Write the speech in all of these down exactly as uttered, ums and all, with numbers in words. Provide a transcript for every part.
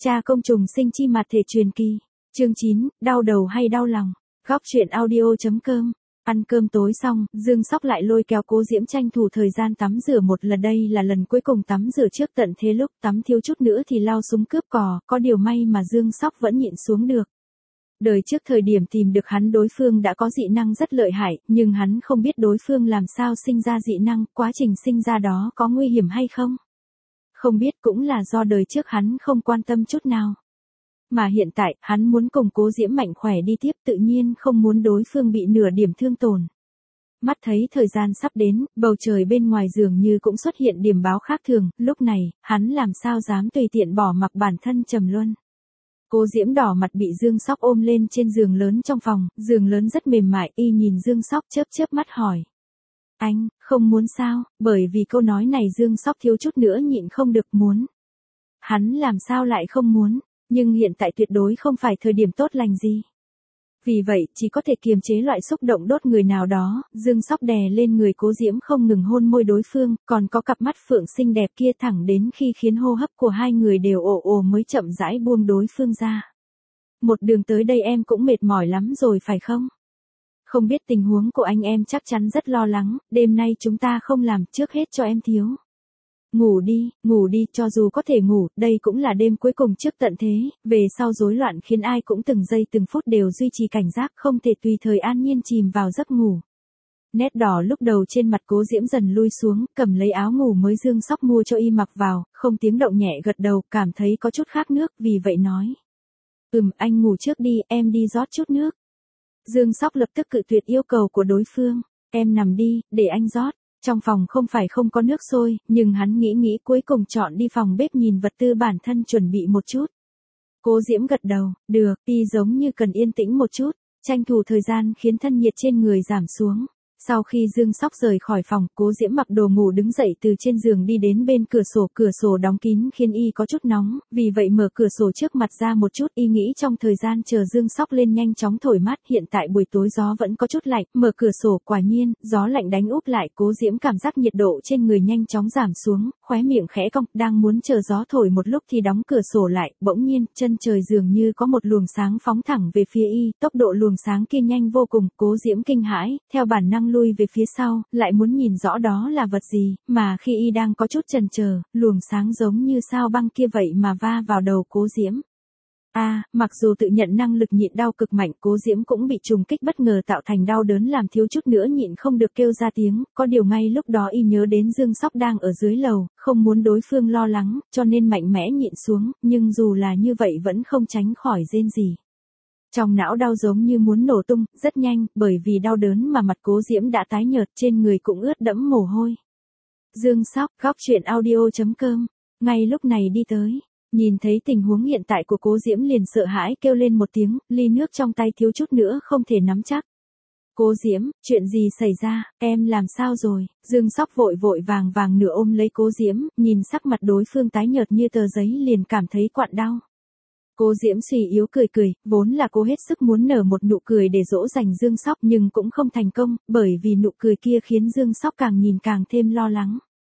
Cha công trùng sinh chi mặt thể truyền kỳ. Chương chín, đau đầu hay đau lòng. Góc truyện audio.com. Ăn cơm tối xong, Dương Sóc lại lôi kéo Cố Diễm tranh thủ thời gian tắm rửa một lần, đây là lần cuối cùng tắm rửa trước tận thế, lúc tắm thiếu chút nữa thì lao súng cướp cò, có điều may mà Dương Sóc vẫn nhịn xuống được. Đời trước thời điểm tìm được hắn, đối phương đã có dị năng rất lợi hại, nhưng hắn không biết đối phương làm sao sinh ra dị năng, quá trình sinh ra đó có nguy hiểm hay không. Không biết, cũng là do đời trước hắn không quan tâm chút nào. Mà hiện tại, hắn muốn cùng Cố Diễm mạnh khỏe đi tiếp, tự nhiên không muốn đối phương bị nửa điểm thương tổn. Mắt thấy thời gian sắp đến, bầu trời bên ngoài dường như cũng xuất hiện điểm báo khác thường, lúc này, hắn làm sao dám tùy tiện bỏ mặc bản thân trầm luân. Cố Diễm đỏ mặt bị Dương Sóc ôm lên trên giường lớn trong phòng, giường lớn rất mềm mại, y nhìn Dương Sóc chớp chớp mắt hỏi. Anh, không muốn sao? Bởi vì câu nói này Dương Sóc thiếu chút nữa nhịn không được muốn. Hắn làm sao lại không muốn, nhưng hiện tại tuyệt đối không phải thời điểm tốt lành gì. Vì vậy, chỉ có thể kiềm chế loại xúc động đốt người nào đó, Dương Sóc đè lên người Cố Diễm không ngừng hôn môi đối phương, còn có cặp mắt phượng xinh đẹp kia thẳng đến khi khiến hô hấp của hai người đều ồ ồ mới chậm rãi buông đối phương ra. Một đường tới đây em cũng mệt mỏi lắm rồi phải không? Không biết tình huống của anh em chắc chắn rất lo lắng, đêm nay chúng ta không làm, trước hết cho em thiếu. Ngủ đi, ngủ đi, cho dù có thể ngủ, đây cũng là đêm cuối cùng trước tận thế, về sau rối loạn khiến ai cũng từng giây từng phút đều duy trì cảnh giác, không thể tùy thời an nhiên chìm vào giấc ngủ. Nét đỏ lúc đầu trên mặt Cố Diễm dần lui xuống, cầm lấy áo ngủ mới Dương Sóc mua cho y mặc vào, không tiếng động nhẹ gật đầu, cảm thấy có chút khát nước, vì vậy nói. Ừm, anh ngủ trước đi, em đi rót chút nước. Dương Sóc lập tức cự tuyệt yêu cầu của đối phương, em nằm đi, để anh rót. Trong phòng không phải không có nước sôi, nhưng hắn nghĩ nghĩ cuối cùng chọn đi phòng bếp nhìn vật tư bản thân chuẩn bị một chút. Cố Diễm gật đầu, được, y giống như cần yên tĩnh một chút, tranh thủ thời gian khiến thân nhiệt trên người giảm xuống. Sau khi Dương Sóc rời khỏi phòng, Cố Diễm mặc đồ ngủ đứng dậy từ trên giường đi đến bên cửa sổ, cửa sổ đóng kín khiến y có chút nóng, vì vậy mở cửa sổ trước mặt ra một chút, y nghĩ trong thời gian chờ Dương Sóc lên nhanh chóng thổi mát, hiện tại buổi tối gió vẫn có chút lạnh, mở cửa sổ, quả nhiên, gió lạnh đánh úp lại, Cố Diễm cảm giác nhiệt độ trên người nhanh chóng giảm xuống, khóe miệng khẽ cong, đang muốn chờ gió thổi một lúc thì đóng cửa sổ lại, bỗng nhiên, chân trời dường như có một luồng sáng phóng thẳng về phía y, tốc độ luồng sáng kia nhanh vô cùng, Cố Diễm kinh hãi, theo bản năng lui về phía sau, lại muốn nhìn rõ đó là vật gì, mà khi y đang có chút chần chờ, luồng sáng giống như sao băng kia vậy mà va vào đầu Cố Diễm. A, à, mặc dù tự nhận năng lực nhịn đau cực mạnh, Cố Diễm cũng bị trùng kích bất ngờ tạo thành đau đớn làm thiếu chút nữa nhịn không được kêu ra tiếng, có điều ngay lúc đó y nhớ đến Dương Sóc đang ở dưới lầu, không muốn đối phương lo lắng, cho nên mạnh mẽ nhịn xuống, nhưng dù là như vậy vẫn không tránh khỏi rên rỉ. Trong não đau giống như muốn nổ tung, rất nhanh, bởi vì đau đớn mà mặt Cố Diễm đã tái nhợt, trên người cũng ướt đẫm mồ hôi. Dương Sóc, góc truyện audio.com, ngay lúc này đi tới, nhìn thấy tình huống hiện tại của Cố Diễm liền sợ hãi kêu lên một tiếng, ly nước trong tay thiếu chút nữa không thể nắm chắc. Cố Diễm, chuyện gì xảy ra, em làm sao rồi? Dương Sóc vội vội vàng vàng nửa ôm lấy Cố Diễm, nhìn sắc mặt đối phương tái nhợt như tờ giấy liền cảm thấy quặn đau. Cố Diễm suy yếu cười cười, vốn là cô hết sức muốn nở một nụ cười để dỗ dành Dương Sóc nhưng cũng không thành công, bởi vì nụ cười kia khiến Dương Sóc càng nhìn càng thêm lo lắng.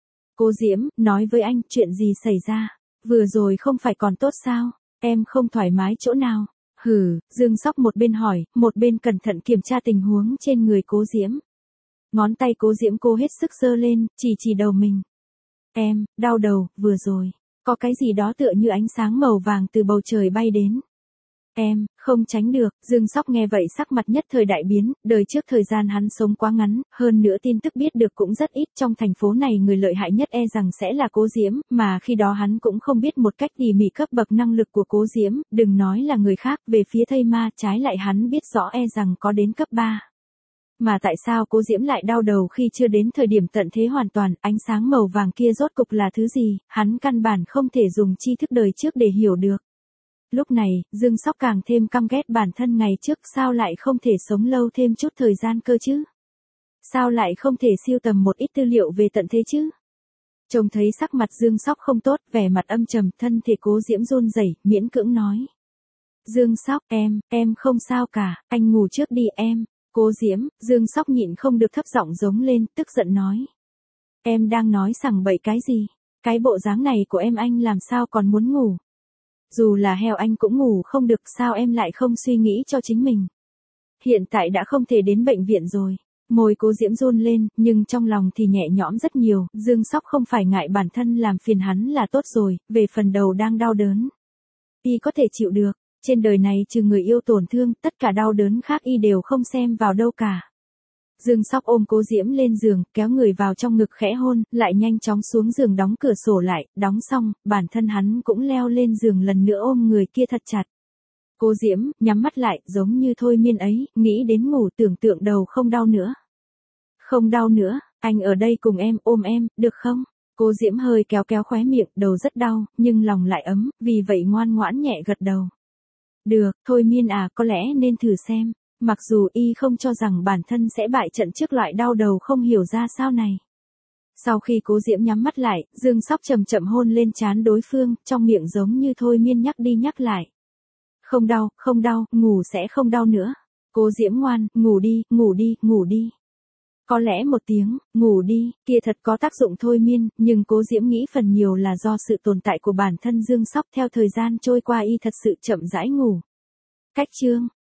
Cố Diễm, nói với anh, chuyện gì xảy ra? Vừa rồi không phải còn tốt sao? Em không thoải mái chỗ nào? Hừ, Dương Sóc một bên hỏi, một bên cẩn thận kiểm tra tình huống trên người Cố Diễm. Ngón tay Cố Diễm cô hết sức giơ lên, chỉ chỉ đầu mình. Em, đau đầu, vừa rồi. Có cái gì đó tựa như ánh sáng màu vàng từ bầu trời bay đến. Em, không tránh được, Dương Sóc nghe vậy sắc mặt nhất thời đại biến, đời trước thời gian hắn sống quá ngắn, hơn nữa tin tức biết được cũng rất ít, trong thành phố này người lợi hại nhất e rằng sẽ là Cố Diễm, mà khi đó hắn cũng không biết một cách tỉ mỉ cấp bậc năng lực của Cố Diễm, đừng nói là người khác, về phía thây ma, trái lại hắn biết rõ e rằng có đến cấp ba. Mà tại sao Cố Diễm lại đau đầu khi chưa đến thời điểm tận thế hoàn toàn, ánh sáng màu vàng kia rốt cục là thứ gì, hắn căn bản không thể dùng tri thức đời trước để hiểu được. Lúc này, Dương Sóc càng thêm căm ghét bản thân ngày trước, sao lại không thể sống lâu thêm chút thời gian cơ chứ? Sao lại không thể sưu tầm một ít tư liệu về tận thế chứ? Trông thấy sắc mặt Dương Sóc không tốt, vẻ mặt âm trầm, thân thể Cố Diễm run rẩy, miễn cưỡng nói. Dương Sóc, em, em không sao cả, anh ngủ trước đi em. Cố Diễm, Dương Sóc nhịn không được thấp giọng giống lên, tức giận nói. Em đang nói sằng bậy cái gì? Cái bộ dáng này của em anh làm sao còn muốn ngủ? Dù là heo anh cũng ngủ không được, sao em lại không suy nghĩ cho chính mình? Hiện tại đã không thể đến bệnh viện rồi. Môi Cố Diễm run lên, nhưng trong lòng thì nhẹ nhõm rất nhiều, Dương Sóc không phải ngại bản thân làm phiền hắn là tốt rồi, về phần đầu đang đau đớn. Y có thể chịu được, trên đời này trừ người yêu tổn thương, tất cả đau đớn khác y đều không xem vào đâu cả. Dương Sóc ôm Cố Diễm lên giường, kéo người vào trong ngực khẽ hôn, lại nhanh chóng xuống giường đóng cửa sổ lại, đóng xong, bản thân hắn cũng leo lên giường lần nữa ôm người kia thật chặt. Cố Diễm, nhắm mắt lại, giống như thôi miên ấy, nghĩ đến ngủ tưởng tượng đầu không đau nữa. Không đau nữa, anh ở đây cùng em, ôm em, được không? Cố Diễm hơi kéo kéo khóe miệng, đầu rất đau, nhưng lòng lại ấm, vì vậy ngoan ngoãn nhẹ gật đầu. Được, thôi miên à, có lẽ nên thử xem. Mặc dù y không cho rằng bản thân sẽ bại trận trước loại đau đầu không hiểu ra sao này. Sau khi Cố Diễm nhắm mắt lại, Dương Sóc chậm chậm hôn lên trán đối phương, trong miệng giống như thôi miên nhắc đi nhắc lại. Không đau, không đau, ngủ sẽ không đau nữa. Cố Diễm ngoan, ngủ đi, ngủ đi, ngủ đi. Có lẽ một tiếng, ngủ đi, kia thật có tác dụng thôi miên, nhưng Cố Diễm nghĩ phần nhiều là do sự tồn tại của bản thân Dương Sóc theo thời gian trôi qua y thật sự chậm rãi ngủ. Cách chương